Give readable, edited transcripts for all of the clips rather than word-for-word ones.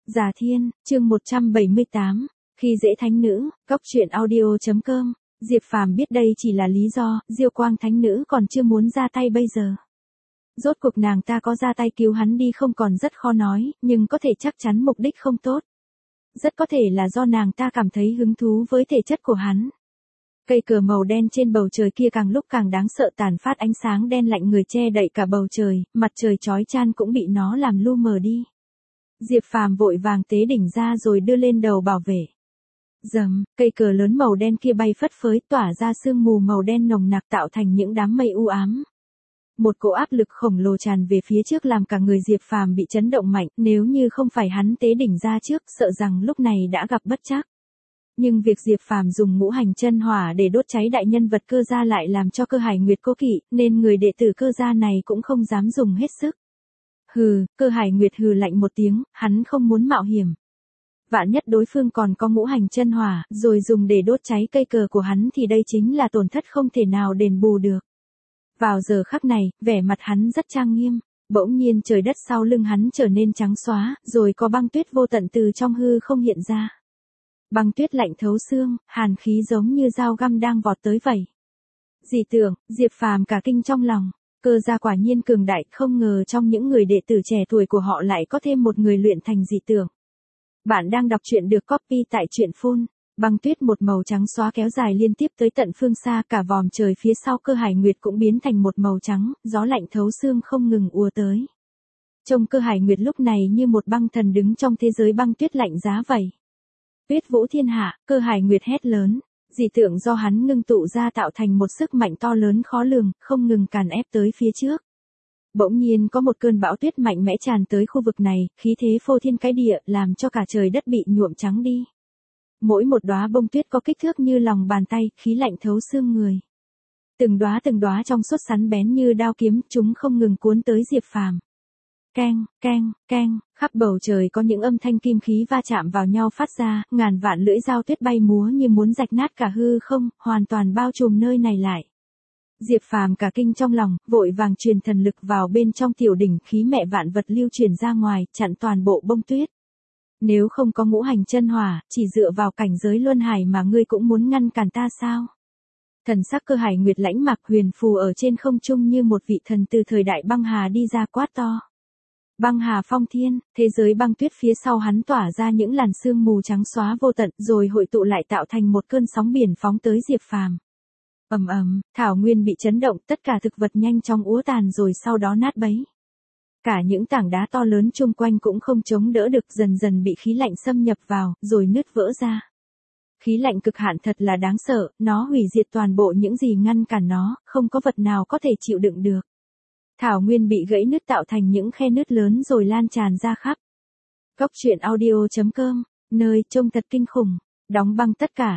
Già Thiên, chương 178, khi dễ thánh nữ, Cóc truyện audio.com, Diệp Phàm biết đây chỉ là lý do, Diêu Quang thánh nữ còn chưa muốn ra tay bây giờ. Rốt cuộc nàng ta có ra tay cứu hắn đi không còn rất khó nói, nhưng có thể chắc chắn mục đích không tốt. Rất có thể là do nàng ta cảm thấy hứng thú với thể chất của hắn. Cây cờ màu đen trên bầu trời kia càng lúc càng đáng sợ, tàn phát ánh sáng đen lạnh người che đậy cả bầu trời, mặt trời chói chang cũng bị nó làm lu mờ đi. Diệp Phàm vội vàng tế đỉnh ra rồi đưa lên đầu bảo vệ. Rầm, cây cờ lớn màu đen kia bay phất phới tỏa ra sương mù màu đen nồng nặc tạo thành những đám mây u ám. Một cỗ áp lực khổng lồ tràn về phía trước làm cả người Diệp Phàm bị chấn động mạnh, nếu như không phải hắn tế đỉnh ra trước, sợ rằng lúc này đã gặp bất trắc. Nhưng việc Diệp Phàm dùng ngũ hành chân hỏa để đốt cháy đại nhân vật Cơ gia lại làm cho Cơ Hải Nguyệt cố kỵ, nên người đệ tử Cơ gia này cũng không dám dùng hết sức. Hừ, Cơ Hải Nguyệt hừ lạnh một tiếng, hắn không muốn mạo hiểm. Vạn nhất đối phương còn có ngũ hành chân hỏa, rồi dùng để đốt cháy cây cờ của hắn thì đây chính là tổn thất không thể nào đền bù được. Vào giờ khắc này, vẻ mặt hắn rất trang nghiêm, bỗng nhiên trời đất sau lưng hắn trở nên trắng xóa, rồi có băng tuyết vô tận từ trong hư không hiện ra. Băng tuyết lạnh thấu xương, hàn khí giống như dao găm đang vọt tới vậy. Dị tưởng, Diệp Phàm cả kinh trong lòng, Cơ gia quả nhiên cường đại, không ngờ trong những người đệ tử trẻ tuổi của họ lại có thêm một người luyện thành dị tưởng. Bạn đang đọc truyện được copy tại truyện phun. Băng tuyết một màu trắng xóa kéo dài liên tiếp tới tận phương xa, cả vòm trời phía sau Cơ Hải Nguyệt cũng biến thành một màu trắng, gió lạnh thấu xương không ngừng ùa tới. Trông Cơ Hải Nguyệt lúc này như một băng thần đứng trong thế giới băng tuyết lạnh giá vậy. Tuyết vũ thiên hạ, Cơ Hải Nguyệt hét lớn, dị tượng do hắn ngưng tụ ra tạo thành một sức mạnh to lớn khó lường, không ngừng càn ép tới phía trước. Bỗng nhiên có một cơn bão tuyết mạnh mẽ tràn tới khu vực này, khí thế phô thiên cái địa, làm cho cả trời đất bị nhuộm trắng đi. Mỗi một đóa bông tuyết có kích thước như lòng bàn tay, khí lạnh thấu xương người. Từng đóa trong suốt sắn bén như đao kiếm, chúng không ngừng cuốn tới Diệp Phàm. Keng, keng, keng, khắp bầu trời có những âm thanh kim khí va chạm vào nhau phát ra, ngàn vạn lưỡi dao tuyết bay múa như muốn rạch nát cả hư không, hoàn toàn bao trùm nơi này lại. Diệp Phàm cả kinh trong lòng, vội vàng truyền thần lực vào bên trong tiểu đỉnh, khí mẹ vạn vật lưu truyền ra ngoài, chặn toàn bộ bông tuyết. Nếu không có ngũ hành chân hỏa, chỉ dựa vào cảnh giới luân hải mà ngươi cũng muốn ngăn cản ta sao? Thần sắc Cơ Hải Nguyệt lãnh mặc huyền phù ở trên không trung như một vị thần từ thời đại băng hà đi ra quát to. Băng hà phong thiên, thế giới băng tuyết phía sau hắn tỏa ra những làn sương mù trắng xóa vô tận, rồi hội tụ lại tạo thành một cơn sóng biển phóng tới Diệp Phàm. Ầm ầm, thảo nguyên bị chấn động, tất cả thực vật nhanh chóng úa tàn rồi sau đó nát bấy. Cả những tảng đá to lớn chung quanh cũng không chống đỡ được, dần dần bị khí lạnh xâm nhập vào, rồi nứt vỡ ra. Khí lạnh cực hạn thật là đáng sợ, nó hủy diệt toàn bộ những gì ngăn cản nó, không có vật nào có thể chịu đựng được. Thảo nguyên bị gãy nứt tạo thành những khe nứt lớn rồi lan tràn ra khắp. Cóc truyện audio.com, nơi trông thật kinh khủng. Đóng băng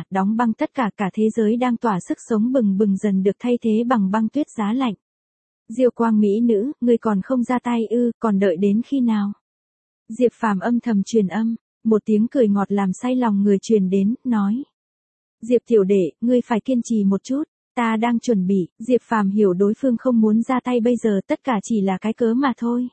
tất cả, cả thế giới đang tỏa sức sống bừng bừng dần được thay thế bằng băng tuyết giá lạnh. Diêu Quang mỹ nữ, ngươi còn không ra tay ư, còn đợi đến khi nào? Diệp Phàm âm thầm truyền âm, một tiếng cười ngọt làm say lòng người truyền đến, nói. Diệp tiểu đệ, ngươi phải kiên trì một chút, ta đang chuẩn bị. Diệp Phàm hiểu đối phương không muốn ra tay bây giờ, tất cả chỉ là cái cớ mà thôi.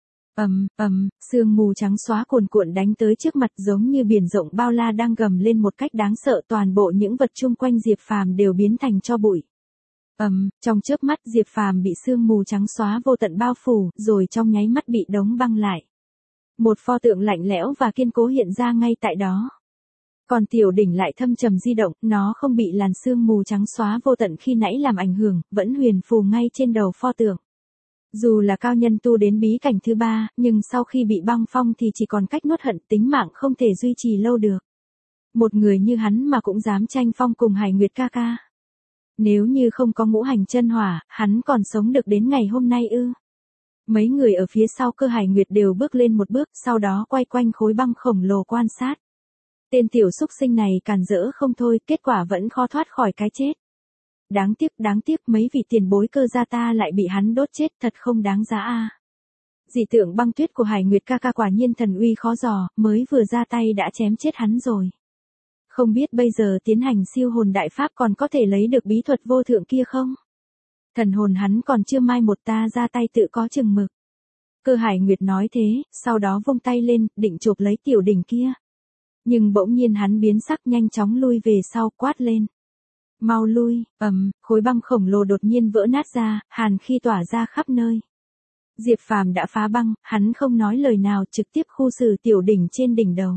Sương mù trắng xóa cuồn cuộn đánh tới trước mặt giống như biển rộng bao la đang gầm lên một cách đáng sợ, toàn bộ những vật chung quanh Diệp Phàm đều biến thành tro bụi. Trong chớp mắt Diệp Phàm bị sương mù trắng xóa vô tận bao phủ, rồi trong nháy mắt bị đóng băng lại. Một pho tượng lạnh lẽo và kiên cố hiện ra ngay tại đó. Còn tiểu đỉnh lại thâm trầm di động, nó không bị làn sương mù trắng xóa vô tận khi nãy làm ảnh hưởng, vẫn huyền phù ngay trên đầu pho tượng. Dù là cao nhân tu đến bí cảnh thứ 3, nhưng sau khi bị băng phong thì chỉ còn cách nuốt hận, tính mạng không thể duy trì lâu được. Một người như hắn mà cũng dám tranh phong cùng Hải Nguyệt ca ca. Nếu như không có ngũ hành chân hỏa, hắn còn sống được đến ngày hôm nay ư? Mấy người ở phía sau Cơ Hải Nguyệt đều bước lên một bước, sau đó quay quanh khối băng khổng lồ quan sát. Tên tiểu xúc sinh này càn rỡ không thôi, kết quả vẫn khó thoát khỏi cái chết. Đáng tiếc mấy vị tiền bối Cơ gia ta lại bị hắn đốt chết, thật không đáng giá a. Dị tượng băng tuyết của Hải Nguyệt ca ca quả nhiên thần uy khó dò, mới vừa ra tay đã chém chết hắn rồi. Không biết bây giờ tiến hành siêu hồn đại pháp còn có thể lấy được bí thuật vô thượng kia không? Thần hồn hắn còn chưa mai một, ta ra tay tự có chừng mực. Cơ Hải Nguyệt nói thế, sau đó vung tay lên, định chộp lấy tiểu đỉnh kia. Nhưng bỗng nhiên hắn biến sắc nhanh chóng lui về sau, quát lên. Mau lui, khối băng khổng lồ đột nhiên vỡ nát ra, hàn khí tỏa ra khắp nơi. Diệp Phàm đã phá băng, hắn không nói lời nào trực tiếp khu xử tiểu đỉnh trên đỉnh đầu.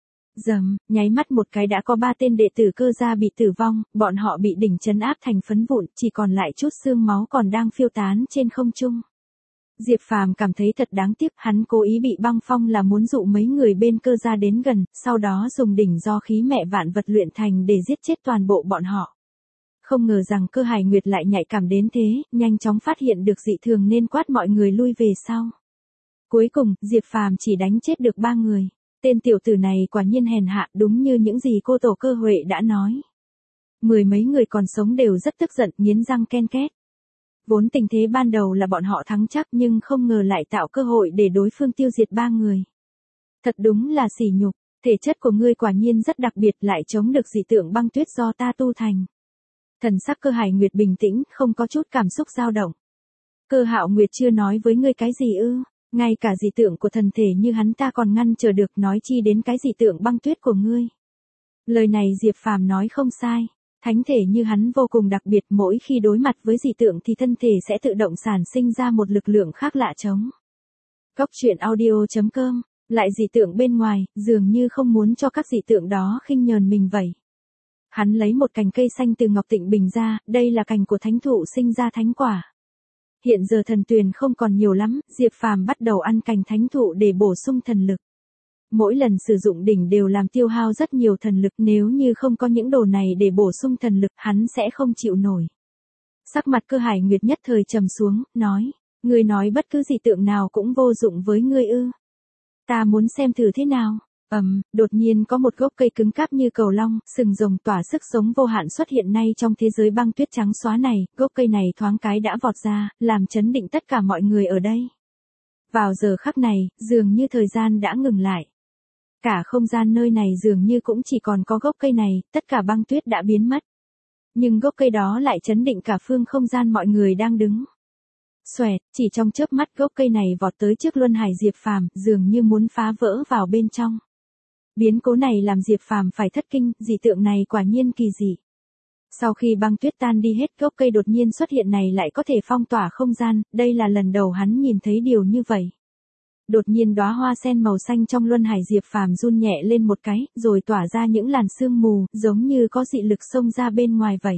Nháy mắt một cái đã có 3 tên đệ tử Cơ gia bị tử vong, bọn họ bị đỉnh trấn áp thành phấn vụn, chỉ còn lại chút xương máu còn đang phiêu tán trên không trung. Diệp Phàm cảm thấy thật đáng tiếc, hắn cố ý bị băng phong là muốn dụ mấy người bên Cơ gia đến gần, sau đó dùng đỉnh do khí mẹ vạn vật luyện thành để giết chết toàn bộ bọn họ. Không ngờ rằng Cơ Hải Nguyệt lại nhạy cảm đến thế, nhanh chóng phát hiện được dị thường nên quát mọi người lui về sau. Cuối cùng, Diệp Phàm chỉ đánh chết được 3 người. Tên tiểu tử này quả nhiên hèn hạ, đúng như những gì cô tổ Cơ Huệ đã nói. 10 mấy người còn sống đều rất tức giận, nghiến răng ken két. Vốn tình thế ban đầu là bọn họ thắng chắc nhưng không ngờ lại tạo cơ hội để đối phương tiêu diệt 3 người. Thật đúng là sỉ nhục, thể chất của ngươi quả nhiên rất đặc biệt, lại chống được dị tượng băng tuyết do ta tu thành. Thần sắc Cơ Hải Nguyệt bình tĩnh, không có chút cảm xúc dao động. Cơ Hạo Nguyệt chưa nói với ngươi cái gì ư? Ngay cả dị tượng của thần thể như hắn ta còn ngăn chờ được, nói chi đến cái dị tượng băng tuyết của ngươi. Lời này Diệp Phàm nói không sai. Thánh thể như hắn vô cùng đặc biệt, mỗi khi đối mặt với dị tượng thì thân thể sẽ tự động sản sinh ra một lực lượng khác lạ chống. Cóc truyện audio.com, lại dị tượng bên ngoài, dường như không muốn cho các dị tượng đó khinh nhờn mình vậy. Hắn lấy một cành cây xanh từ Ngọc Tịnh Bình ra, đây là cành của thánh thụ sinh ra thánh quả. Hiện giờ thần tuyền không còn nhiều lắm, Diệp Phàm bắt đầu ăn cành thánh thụ để bổ sung thần lực. Mỗi lần sử dụng đỉnh đều làm tiêu hao rất nhiều thần lực, nếu như không có những đồ này để bổ sung thần lực, hắn sẽ không chịu nổi. Sắc mặt Cơ Hải Nguyệt nhất thời trầm xuống, nói, ngươi nói bất cứ dị tượng nào cũng vô dụng với ngươi ư? Ta muốn xem thử thế nào. Đột nhiên có một gốc cây cứng cáp như cầu long, sừng rồng tỏa sức sống vô hạn xuất hiện nay trong thế giới băng tuyết trắng xóa này, gốc cây này thoáng cái đã vọt ra, làm chấn định tất cả mọi người ở đây. Vào giờ khắc này, dường như thời gian đã ngừng lại. Cả không gian nơi này dường như cũng chỉ còn có gốc cây này, tất cả băng tuyết đã biến mất. Nhưng gốc cây đó lại chấn định cả phương không gian mọi người đang đứng. Xoẹt, chỉ trong chớp mắt gốc cây này vọt tới trước Luân Hải Diệp Phàm, dường như muốn phá vỡ vào bên trong. Biến cố này làm Diệp Phàm phải thất kinh, dị tượng này quả nhiên kỳ dị. Sau khi băng tuyết tan đi hết, gốc cây đột nhiên xuất hiện này lại có thể phong tỏa không gian, đây là lần đầu hắn nhìn thấy điều như vậy. Đột nhiên đóa hoa sen màu xanh trong Luân Hải Diệp Phàm run nhẹ lên một cái, rồi tỏa ra những làn sương mù, giống như có dị lực xông ra bên ngoài vậy.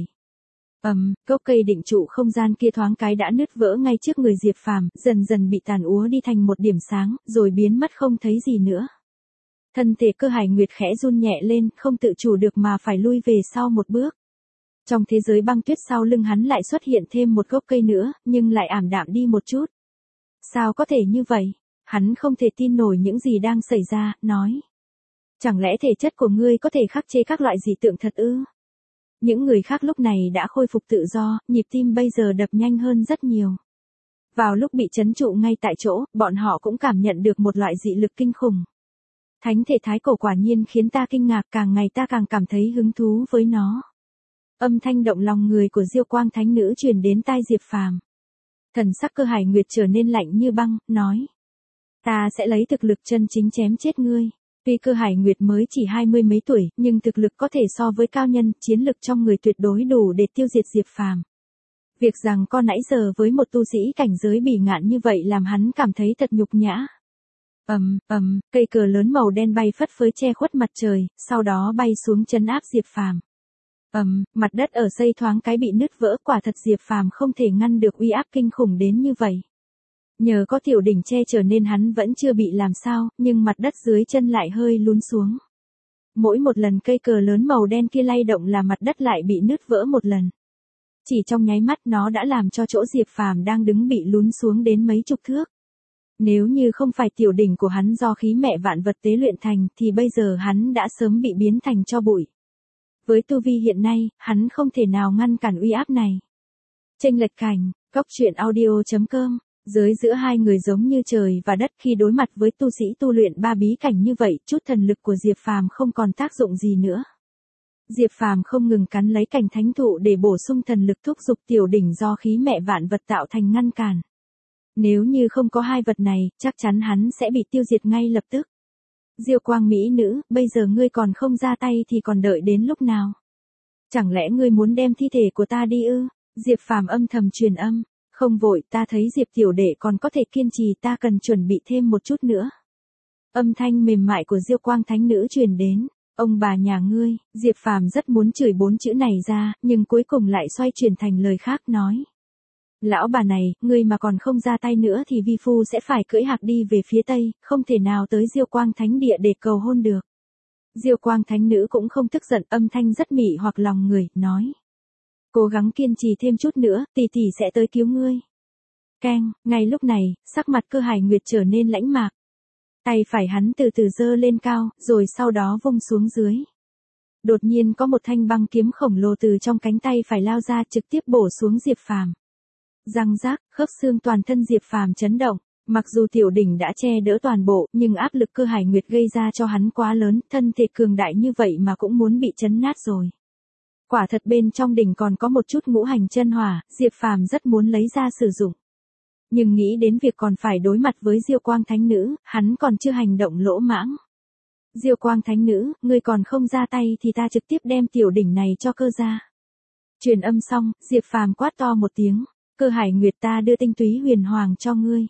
Gốc cây định trụ không gian kia thoáng cái đã nứt vỡ ngay trước người Diệp Phàm, dần dần bị tàn úa đi thành một điểm sáng, rồi biến mất không thấy gì nữa. Thân thể Cơ Hải Nguyệt khẽ run nhẹ lên, không tự chủ được mà phải lui về sau một bước. Trong thế giới băng tuyết sau lưng hắn lại xuất hiện thêm một gốc cây nữa, nhưng lại ảm đạm đi một chút. Sao có thể như vậy? Hắn không thể tin nổi những gì đang xảy ra, nói. Chẳng lẽ thể chất của ngươi có thể khắc chế các loại dị tượng thật ư? Những người khác lúc này đã khôi phục tự do, nhịp tim bây giờ đập nhanh hơn rất nhiều. Vào lúc bị trấn trụ ngay tại chỗ, bọn họ cũng cảm nhận được một loại dị lực kinh khủng. Thánh thể thái cổ quả nhiên khiến ta kinh ngạc, càng ngày ta càng cảm thấy hứng thú với nó. Âm thanh động lòng người của Diêu Quang Thánh Nữ truyền đến tai Diệp Phàm. Thần sắc Cơ Hải Nguyệt trở nên lạnh như băng, nói. Ta sẽ lấy thực lực chân chính chém chết ngươi. Tuy Cơ Hải Nguyệt mới chỉ 20 mấy tuổi, nhưng thực lực có thể so với cao nhân, chiến lực trong người tuyệt đối đủ để tiêu diệt Diệp Phàm. Việc rằng con nãy giờ với một tu sĩ cảnh giới bỉ ngạn như vậy làm hắn cảm thấy thật nhục nhã. Cây cờ lớn màu đen bay phất phới che khuất mặt trời, sau đó bay xuống trấn áp Diệp Phàm. Mặt đất ở xây thoáng cái bị nứt vỡ, quả thật Diệp Phàm không thể ngăn được uy áp kinh khủng đến như vậy. Nhờ có tiểu đỉnh che chở nên hắn vẫn chưa bị làm sao, nhưng mặt đất dưới chân lại hơi lún xuống. Mỗi một lần cây cờ lớn màu đen kia lay động là mặt đất lại bị nứt vỡ một lần. Chỉ trong nháy mắt nó đã làm cho chỗ Diệp Phàm đang đứng bị lún xuống đến mấy chục thước. Nếu như không phải tiểu đỉnh của hắn do khí mẹ vạn vật tế luyện thành thì bây giờ hắn đã sớm bị biến thành tro bụi. Với tu vi hiện nay, hắn không thể nào ngăn cản uy áp này. Chênh lệch cảnh, cóc truyện audio.com. Giới giữa hai người giống như trời và đất, khi đối mặt với tu sĩ tu luyện 3 bí cảnh như vậy, chút thần lực của Diệp Phàm không còn tác dụng gì nữa. Diệp Phàm không ngừng cắn lấy cành thánh thụ để bổ sung thần lực, thúc giục tiểu đỉnh do khí mẹ vạn vật tạo thành ngăn cản. Nếu như không có hai vật này, chắc chắn hắn sẽ bị tiêu diệt ngay lập tức. Diêu quang mỹ nữ, bây giờ ngươi còn không ra tay thì còn đợi đến lúc nào? Chẳng lẽ ngươi muốn đem thi thể của ta đi ư? Diệp Phàm âm thầm truyền âm. Không vội, ta thấy Diệp tiểu đệ còn có thể kiên trì, ta cần chuẩn bị thêm một chút nữa. Âm thanh mềm mại của Diêu quang thánh nữ truyền đến. Ông bà nhà ngươi, Diệp Phàm rất muốn chửi 4 chữ này ra, nhưng cuối cùng lại xoay chuyển thành lời khác nói. Lão bà này, ngươi mà còn không ra tay nữa thì vi phu sẽ phải cưỡi hạc đi về phía tây, không thể nào tới Diêu quang thánh địa để cầu hôn được. Diêu quang thánh nữ cũng không tức giận, âm thanh rất mị hoặc lòng người, nói. Cố gắng kiên trì thêm chút nữa, tỷ tỷ sẽ tới cứu ngươi. Keng, ngay lúc này, sắc mặt Cơ Hải Nguyệt trở nên lãnh mạc. Tay phải hắn từ từ giơ lên cao, rồi sau đó vung xuống dưới. Đột nhiên có một thanh băng kiếm khổng lồ từ trong cánh tay phải lao ra, trực tiếp bổ xuống Diệp Phàm. Răng rác, khớp xương toàn thân Diệp Phàm chấn động. Mặc dù tiểu đỉnh đã che đỡ toàn bộ, nhưng áp lực Cơ Hải Nguyệt gây ra cho hắn quá lớn, thân thể cường đại như vậy mà cũng muốn bị chấn nát rồi. Quả thật bên trong đỉnh còn có một chút ngũ hành chân hỏa, Diệp Phàm rất muốn lấy ra sử dụng. Nhưng nghĩ đến việc còn phải đối mặt với Diêu quang thánh nữ, hắn còn chưa hành động lỗ mãng. Diêu quang thánh nữ, ngươi còn không ra tay thì ta trực tiếp đem tiểu đỉnh này cho cơ ra. Truyền âm xong, Diệp Phàm quát to một tiếng, Cơ Hải Nguyệt, ta đưa tinh túy huyền hoàng cho ngươi.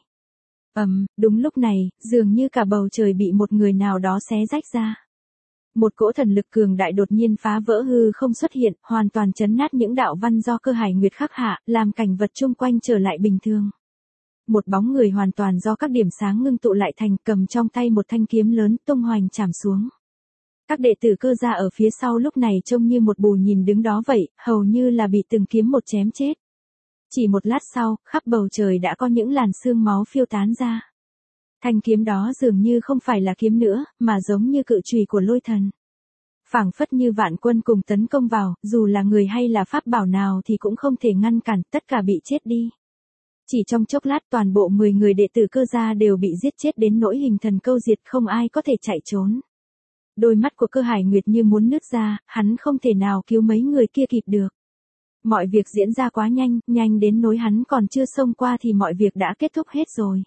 Đúng lúc này, dường như cả bầu trời bị một người nào đó xé rách ra. Một cỗ thần lực cường đại đột nhiên phá vỡ hư không xuất hiện, hoàn toàn chấn nát những đạo văn do Cơ Hải Nguyệt khắc hạ, làm cảnh vật chung quanh trở lại bình thường. Một bóng người hoàn toàn do các điểm sáng ngưng tụ lại thành, cầm trong tay một thanh kiếm lớn, tung hoành chạm xuống. Các đệ tử Cơ gia ở phía sau lúc này trông như một bù nhìn đứng đó vậy, hầu như là bị từng kiếm một chém chết. Chỉ một lát sau, khắp bầu trời đã có những làn sương máu phiêu tán ra. Thanh kiếm đó dường như không phải là kiếm nữa, mà giống như cự chùy của lôi thần. Phảng phất như vạn quân cùng tấn công vào, dù là người hay là pháp bảo nào thì cũng không thể ngăn cản, tất cả bị chết đi. Chỉ trong chốc lát toàn bộ 10 người đệ tử Cơ gia đều bị giết chết đến nỗi hình thần câu diệt, không ai có thể chạy trốn. Đôi mắt của Cơ Hải Nguyệt như muốn nứt ra, hắn không thể nào cứu mấy người kia kịp được. Mọi việc diễn ra quá nhanh, nhanh đến nỗi hắn còn chưa xông qua thì mọi việc đã kết thúc hết rồi.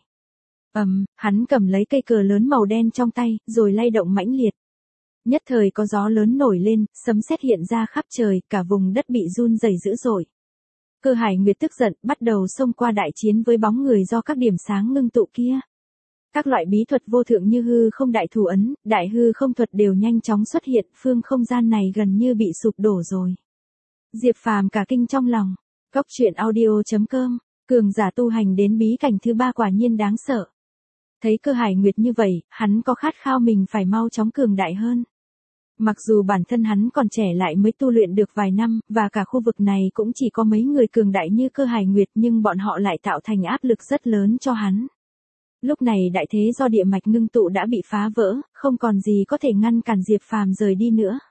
Hắn cầm lấy cây cờ lớn màu đen trong tay, rồi lay động mãnh liệt. Nhất thời có gió lớn nổi lên, sấm sét hiện ra khắp trời, cả vùng đất bị run rẩy dữ dội. Cơ Hải Nguyệt tức giận, bắt đầu xông qua đại chiến với bóng người do các điểm sáng ngưng tụ kia. Các loại bí thuật vô thượng như hư không đại thủ ấn, đại hư không thuật đều nhanh chóng xuất hiện, phương không gian này gần như bị sụp đổ rồi. Diệp Phàm cả kinh trong lòng. Góc truyện audio.com, cường giả tu hành đến bí cảnh thứ 3 quả nhiên đáng sợ. Thấy Cơ Hải Nguyệt như vậy, hắn có khát khao mình phải mau chóng cường đại hơn. Mặc dù bản thân hắn còn trẻ lại mới tu luyện được vài năm, và cả khu vực này cũng chỉ có mấy người cường đại như Cơ Hải Nguyệt, nhưng bọn họ lại tạo thành áp lực rất lớn cho hắn. Lúc này đại thế do địa mạch ngưng tụ đã bị phá vỡ, không còn gì có thể ngăn cản Diệp Phàm rời đi nữa.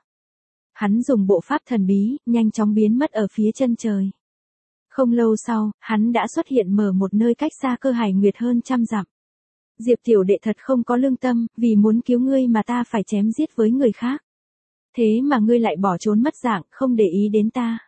Hắn dùng bộ pháp thần bí, nhanh chóng biến mất ở phía chân trời. Không lâu sau, hắn đã xuất hiện mở một nơi cách xa Cơ Hải Nguyệt hơn 100 dặm. Diệp tiểu đệ thật không có lương tâm, vì muốn cứu ngươi mà ta phải chém giết với người khác. Thế mà ngươi lại bỏ trốn mất dạng, không để ý đến ta.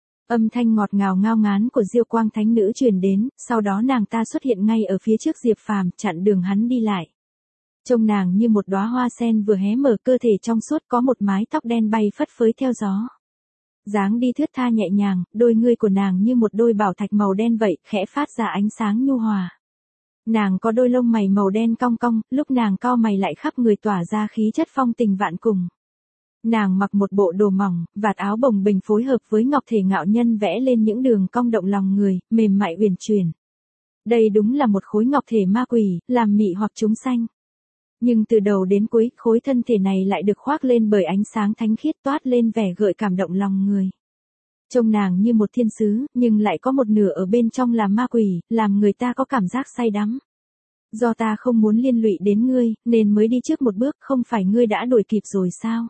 Âm thanh ngọt ngào ngao ngán của Diêu quang thánh nữ truyền đến, sau đó nàng ta xuất hiện ngay ở phía trước Diệp Phàm, chặn đường hắn đi lại. Trông nàng như một đóa hoa sen vừa hé mở, cơ thể trong suốt, có một mái tóc đen bay phất phới theo gió. Dáng đi thướt tha nhẹ nhàng, đôi ngươi của nàng như một đôi bảo thạch màu đen vậy, khẽ phát ra ánh sáng nhu hòa. Nàng có đôi lông mày màu đen cong cong, lúc nàng cau mày lại khắp người tỏa ra khí chất phong tình vạn cùng. Nàng mặc một bộ đồ mỏng, vạt áo bồng bềnh phối hợp với ngọc thể ngạo nhân vẽ lên những đường cong động lòng người, mềm mại uyển chuyển. Đây đúng là một khối ngọc thể ma quỷ, làm mị hoặc chúng sanh. Nhưng từ đầu đến cuối, khối thân thể này lại được khoác lên bởi ánh sáng thánh khiết, toát lên vẻ gợi cảm động lòng người. Trông nàng như một thiên sứ, nhưng lại có một nửa ở bên trong là ma quỷ, làm người ta có cảm giác say đắm. Do ta không muốn liên lụy đến ngươi, nên mới đi trước một bước, không phải ngươi đã đuổi kịp rồi sao?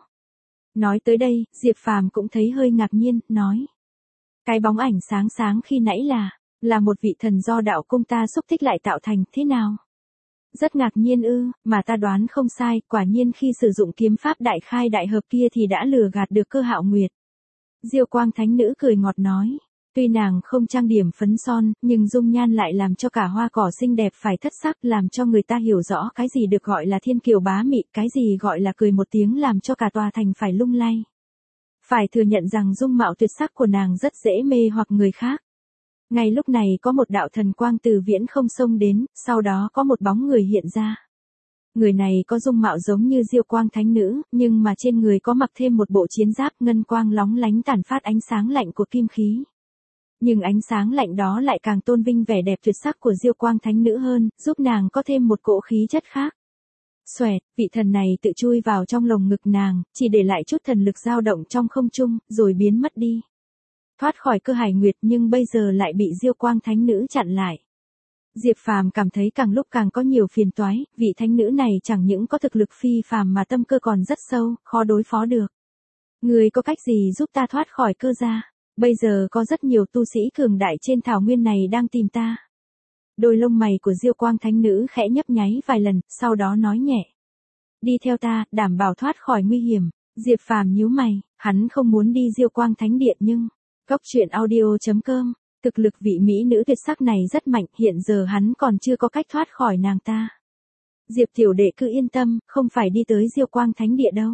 Nói tới đây, Diệp Phàm cũng thấy hơi ngạc nhiên, nói. Cái bóng ảnh sáng sáng khi nãy là một vị thần do đạo cung ta xúc tích lại tạo thành, thế nào? Rất ngạc nhiên ư, mà ta đoán không sai, quả nhiên khi sử dụng kiếm pháp đại khai đại hợp kia thì đã lừa gạt được Cơ Hạo Nguyệt. Diêu quang thánh nữ cười ngọt nói. Tuy nàng không trang điểm phấn son, nhưng dung nhan lại làm cho cả hoa cỏ xinh đẹp phải thất sắc, làm cho người ta hiểu rõ cái gì được gọi là thiên kiều bá mị, cái gì gọi là cười một tiếng làm cho cả tòa thành phải lung lay. Phải thừa nhận rằng dung mạo tuyệt sắc của nàng rất dễ mê hoặc người khác. Ngay lúc này có một đạo thần quang từ viễn không xông đến, sau đó có một bóng người hiện ra. Người này có dung mạo giống như Diêu Quang thánh nữ, nhưng mà trên người có mặc thêm một bộ chiến giáp ngân quang lóng lánh tản phát ánh sáng lạnh của kim khí. Nhưng ánh sáng lạnh đó lại càng tôn vinh vẻ đẹp tuyệt sắc của Diêu Quang thánh nữ hơn, giúp nàng có thêm một cỗ khí chất khác. Xoẹt, vị thần này tự chui vào trong lồng ngực nàng, chỉ để lại chút thần lực dao động trong không trung, rồi biến mất đi. Thoát khỏi Cơ Hải Nguyệt nhưng bây giờ lại bị Diêu Quang thánh nữ chặn lại. Diệp Phàm cảm thấy càng lúc càng có nhiều phiền toái, vị thánh nữ này chẳng những có thực lực phi phàm mà tâm cơ còn rất sâu, khó đối phó được. Người có cách gì giúp ta thoát khỏi Cơ gia? Bây giờ có rất nhiều tu sĩ cường đại trên thảo nguyên này đang tìm ta. Đôi lông mày của Diêu Quang thánh nữ khẽ nhấp nháy vài lần, sau đó nói nhẹ. Đi theo ta, đảm bảo thoát khỏi nguy hiểm. Diệp Phàm nhíu mày, hắn không muốn đi Diêu Quang thánh điện nhưng... Cốc.audio.com, thực lực vị mỹ nữ tuyệt sắc này rất mạnh, hiện giờ hắn còn chưa có cách thoát khỏi nàng ta. Diệp tiểu đệ cứ yên tâm, không phải đi tới Diêu Quang thánh địa đâu.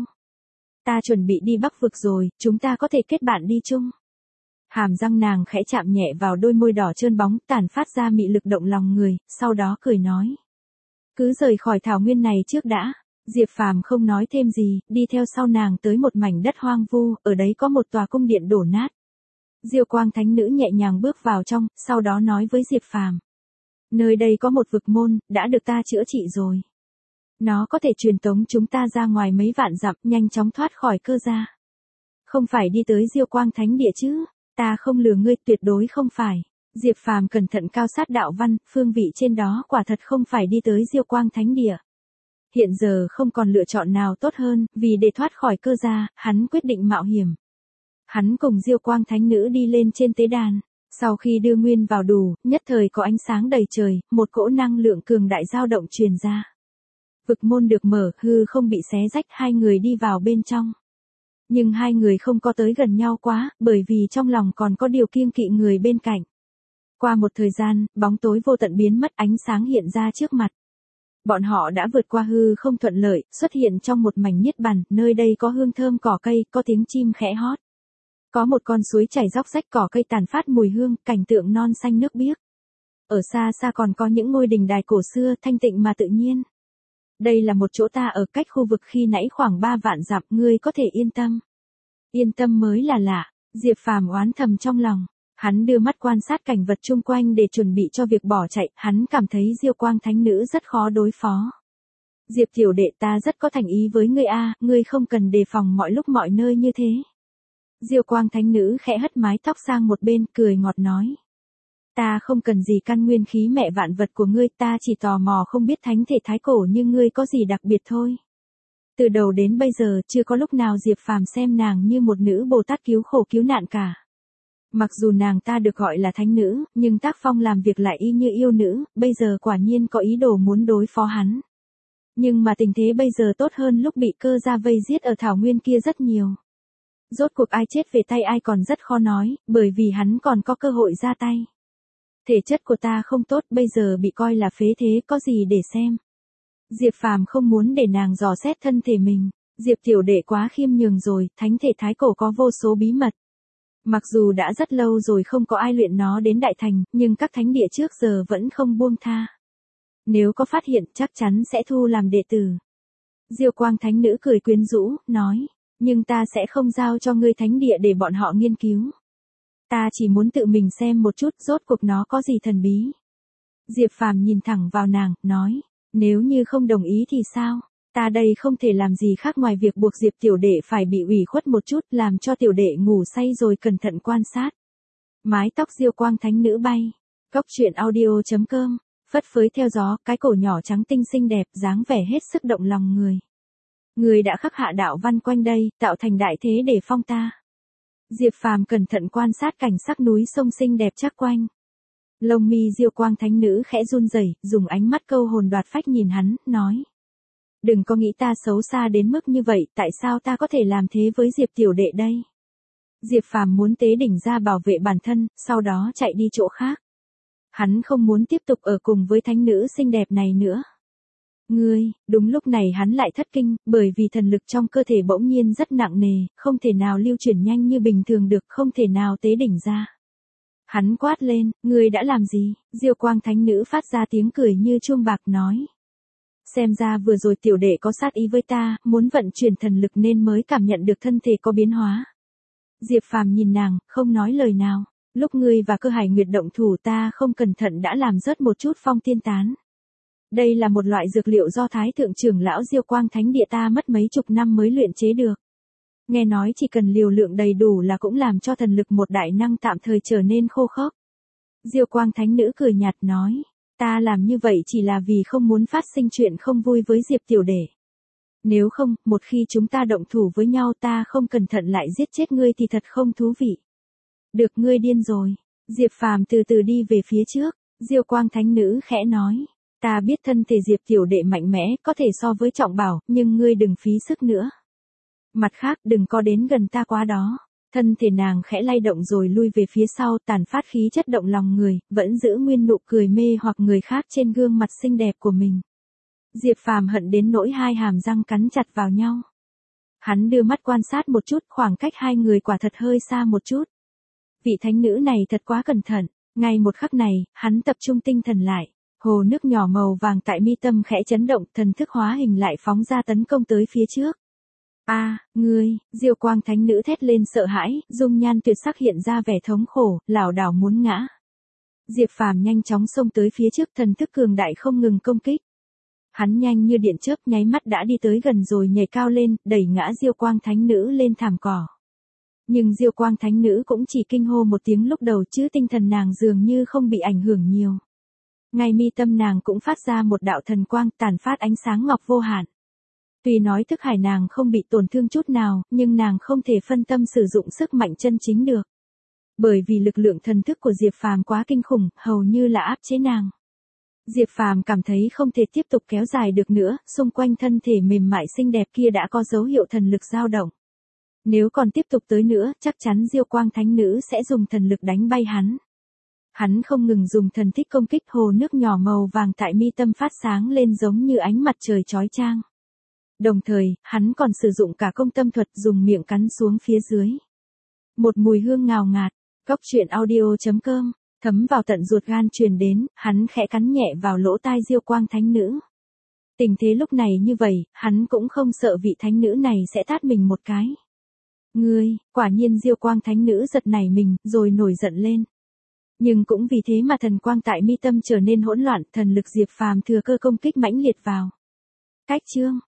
Ta chuẩn bị đi Bắc vực rồi, chúng ta có thể kết bạn đi chung. Hàm răng nàng khẽ chạm nhẹ vào đôi môi đỏ trơn bóng, tản phát ra mị lực động lòng người, sau đó cười nói. Cứ rời khỏi thảo nguyên này trước đã. Diệp Phàm không nói thêm gì, đi theo sau nàng tới một mảnh đất hoang vu, ở đấy có một tòa cung điện đổ nát. Diêu Quang thánh nữ nhẹ nhàng bước vào trong, sau đó nói với Diệp Phàm. Nơi đây có một vực môn, đã được ta chữa trị rồi. Nó có thể truyền tống chúng ta ra ngoài mấy vạn dặm, nhanh chóng thoát khỏi Cơ gia. Không phải đi tới Diêu Quang thánh địa chứ? Ta không lừa ngươi, tuyệt đối không phải. Diệp Phàm cẩn thận cao sát đạo văn, phương vị trên đó quả thật không phải đi tới Diêu Quang thánh địa. Hiện giờ không còn lựa chọn nào tốt hơn, vì để thoát khỏi Cơ gia, hắn quyết định mạo hiểm. Hắn cùng Diêu Quang thánh nữ đi lên trên tế đàn. Sau khi đưa nguyên vào đủ, nhất thời có ánh sáng đầy trời, một cỗ năng lượng cường đại dao động truyền ra. Vực môn được mở, hư không bị xé rách, hai người đi vào bên trong. Nhưng hai người không có tới gần nhau quá, bởi vì trong lòng còn có điều kiêng kỵ người bên cạnh. Qua một thời gian, bóng tối vô tận biến mất, ánh sáng hiện ra trước mặt. Bọn họ đã vượt qua hư không thuận lợi, xuất hiện trong một mảnh niết bàn, nơi đây có hương thơm cỏ cây, có tiếng chim khẽ hót. Có một con suối chảy róc rách, cỏ cây tàn phát mùi hương, cảnh tượng non xanh nước biếc. Ở xa xa còn có những ngôi đình đài cổ xưa, thanh tịnh mà tự nhiên. Đây là một chỗ ta ở cách khu vực khi nãy khoảng 3 vạn dặm, ngươi có thể yên tâm. Yên tâm mới là lạ, Diệp Phàm oán thầm trong lòng. Hắn đưa mắt quan sát cảnh vật chung quanh để chuẩn bị cho việc bỏ chạy, hắn cảm thấy Diêu Quang thánh nữ rất khó đối phó. Diệp tiểu đệ, ta rất có thành ý với ngươi a, ngươi không cần đề phòng mọi lúc mọi nơi như thế. Diêu Quang thánh nữ khẽ hất mái tóc sang một bên, cười ngọt nói. Ta không cần gì căn nguyên khí mẹ vạn vật của ngươi, ta chỉ tò mò không biết thánh thể thái cổ như ngươi có gì đặc biệt thôi. Từ đầu đến bây giờ chưa có lúc nào Diệp Phàm xem nàng như một nữ Bồ Tát cứu khổ cứu nạn cả. Mặc dù nàng ta được gọi là thánh nữ, nhưng tác phong làm việc lại y như yêu nữ, bây giờ quả nhiên có ý đồ muốn đối phó hắn. Nhưng mà tình thế bây giờ tốt hơn lúc bị Cơ gia vây giết ở thảo nguyên kia rất nhiều. Rốt cuộc ai chết về tay ai còn rất khó nói, bởi vì hắn còn có cơ hội ra tay. Thể chất của ta không tốt, bây giờ bị coi là phế thế, có gì để xem. Diệp Phàm không muốn để nàng dò xét thân thể mình. Diệp tiểu đệ quá khiêm nhường rồi, thánh thể thái cổ có vô số bí mật. Mặc dù đã rất lâu rồi không có ai luyện nó đến đại thành, nhưng các thánh địa trước giờ vẫn không buông tha. Nếu có phát hiện chắc chắn sẽ thu làm đệ tử. Diêu Quang thánh nữ cười quyến rũ, nói. Nhưng ta sẽ không giao cho ngươi thánh địa để bọn họ nghiên cứu. Ta chỉ muốn tự mình xem một chút rốt cuộc nó có gì thần bí. Diệp Phàm nhìn thẳng vào nàng, nói. Nếu như không đồng ý thì sao? Ta đây không thể làm gì khác ngoài việc buộc Diệp tiểu đệ phải bị ủy khuất một chút, làm cho tiểu đệ ngủ say rồi cẩn thận quan sát. Mái tóc Diêu Quang thánh nữ bay. Cốc.audio.com, phất phới theo gió, cái cổ nhỏ trắng tinh xinh đẹp, dáng vẻ hết sức động lòng người. Người đã khắc hạ đạo văn quanh đây, tạo thành đại thế để phong ta. Diệp Phàm cẩn thận quan sát cảnh sắc núi sông xinh đẹp chắc quanh. Lông mi Diêu Quang thánh nữ khẽ run rẩy, dùng ánh mắt câu hồn đoạt phách nhìn hắn, nói. Đừng có nghĩ ta xấu xa đến mức như vậy, tại sao ta có thể làm thế với Diệp tiểu đệ đây? Diệp Phàm muốn tế đỉnh ra bảo vệ bản thân, sau đó chạy đi chỗ khác. Hắn không muốn tiếp tục ở cùng với thánh nữ xinh đẹp này nữa. Ngươi, đúng lúc này hắn lại thất kinh, bởi vì thần lực trong cơ thể bỗng nhiên rất nặng nề, không thể nào lưu chuyển nhanh như bình thường được, không thể nào tế đỉnh ra. Hắn quát lên, ngươi đã làm gì? Diêu quang thánh nữ phát ra tiếng cười như chuông bạc nói. Xem ra vừa rồi tiểu đệ có sát ý với ta, muốn vận chuyển thần lực nên mới cảm nhận được thân thể có biến hóa. Diệp Phàm nhìn nàng, không nói lời nào. Lúc ngươi và Cơ Hải Nguyệt động thủ ta không cẩn thận đã làm rớt một chút phong tiên tán. Đây là một loại dược liệu do Thái Thượng trưởng lão Diêu Quang Thánh Địa ta mất mấy chục năm mới luyện chế được. Nghe nói chỉ cần liều lượng đầy đủ là cũng làm cho thần lực một đại năng tạm thời trở nên khô khốc. Diêu Quang Thánh Nữ cười nhạt nói, ta làm như vậy chỉ là vì không muốn phát sinh chuyện không vui với Diệp tiểu đệ. Nếu không, một khi chúng ta động thủ với nhau ta không cẩn thận lại giết chết ngươi thì thật không thú vị. Được, ngươi điên rồi. Diệp Phàm từ từ đi về phía trước, Diêu Quang Thánh Nữ khẽ nói, ta biết thân thể Diệp tiểu đệ mạnh mẽ, có thể so với Trọng Bảo, nhưng ngươi đừng phí sức nữa. Mặt khác, đừng có đến gần ta quá đó. Thân thể nàng khẽ lay động rồi lui về phía sau, tàn phát khí chất động lòng người, vẫn giữ nguyên nụ cười mê hoặc người khác trên gương mặt xinh đẹp của mình. Diệp Phàm hận đến nỗi hai hàm răng cắn chặt vào nhau. Hắn đưa mắt quan sát một chút, khoảng cách hai người quả thật hơi xa một chút. Vị thánh nữ này thật quá cẩn thận, ngay một khắc này, hắn tập trung tinh thần lại. Hồ nước nhỏ màu vàng tại mi tâm khẽ chấn động, thần thức hóa hình lại phóng ra tấn công tới phía trước. Ngươi, Diêu Quang Thánh Nữ thét lên sợ hãi, dung nhan tuyệt sắc hiện ra vẻ thống khổ, lảo đảo muốn ngã. Diệp Phàm nhanh chóng xông tới phía trước, thần thức cường đại không ngừng công kích. Hắn nhanh như điện chớp nháy mắt đã đi tới gần rồi nhảy cao lên, đẩy ngã Diêu Quang Thánh Nữ lên thảm cỏ. Nhưng Diêu Quang Thánh Nữ cũng chỉ kinh hô một tiếng lúc đầu chứ tinh thần nàng dường như không bị ảnh hưởng nhiều. Ngay mi tâm nàng cũng phát ra một đạo thần quang tàn phát ánh sáng ngọc vô hạn. Tuy nói thức hải nàng không bị tổn thương chút nào, nhưng nàng không thể phân tâm sử dụng sức mạnh chân chính được. Bởi vì lực lượng thần thức của Diệp Phàm quá kinh khủng, hầu như là áp chế nàng. Diệp Phàm cảm thấy không thể tiếp tục kéo dài được nữa, xung quanh thân thể mềm mại xinh đẹp kia đã có dấu hiệu thần lực dao động. Nếu còn tiếp tục tới nữa, chắc chắn Diêu Quang Thánh Nữ sẽ dùng thần lực đánh bay hắn. Hắn không ngừng dùng thần thích công kích, hồ nước nhỏ màu vàng tại mi tâm phát sáng lên giống như ánh mặt trời chói chang. Đồng thời, hắn còn sử dụng cả công tâm thuật dùng miệng cắn xuống phía dưới. Một mùi hương ngào ngạt, Cóc Truyện Audio.com, thấm vào tận ruột gan truyền đến, hắn khẽ cắn nhẹ vào lỗ tai Diêu Quang Thánh Nữ. Tình thế lúc này như vậy, hắn cũng không sợ vị thánh nữ này sẽ tát mình một cái. Ngươi, quả nhiên Diêu Quang Thánh Nữ giật nảy mình, rồi nổi giận lên. Nhưng cũng vì thế mà thần quang tại mi tâm trở nên hỗn loạn, thần lực Diệp Phàm thừa cơ công kích mãnh liệt vào. Cách chương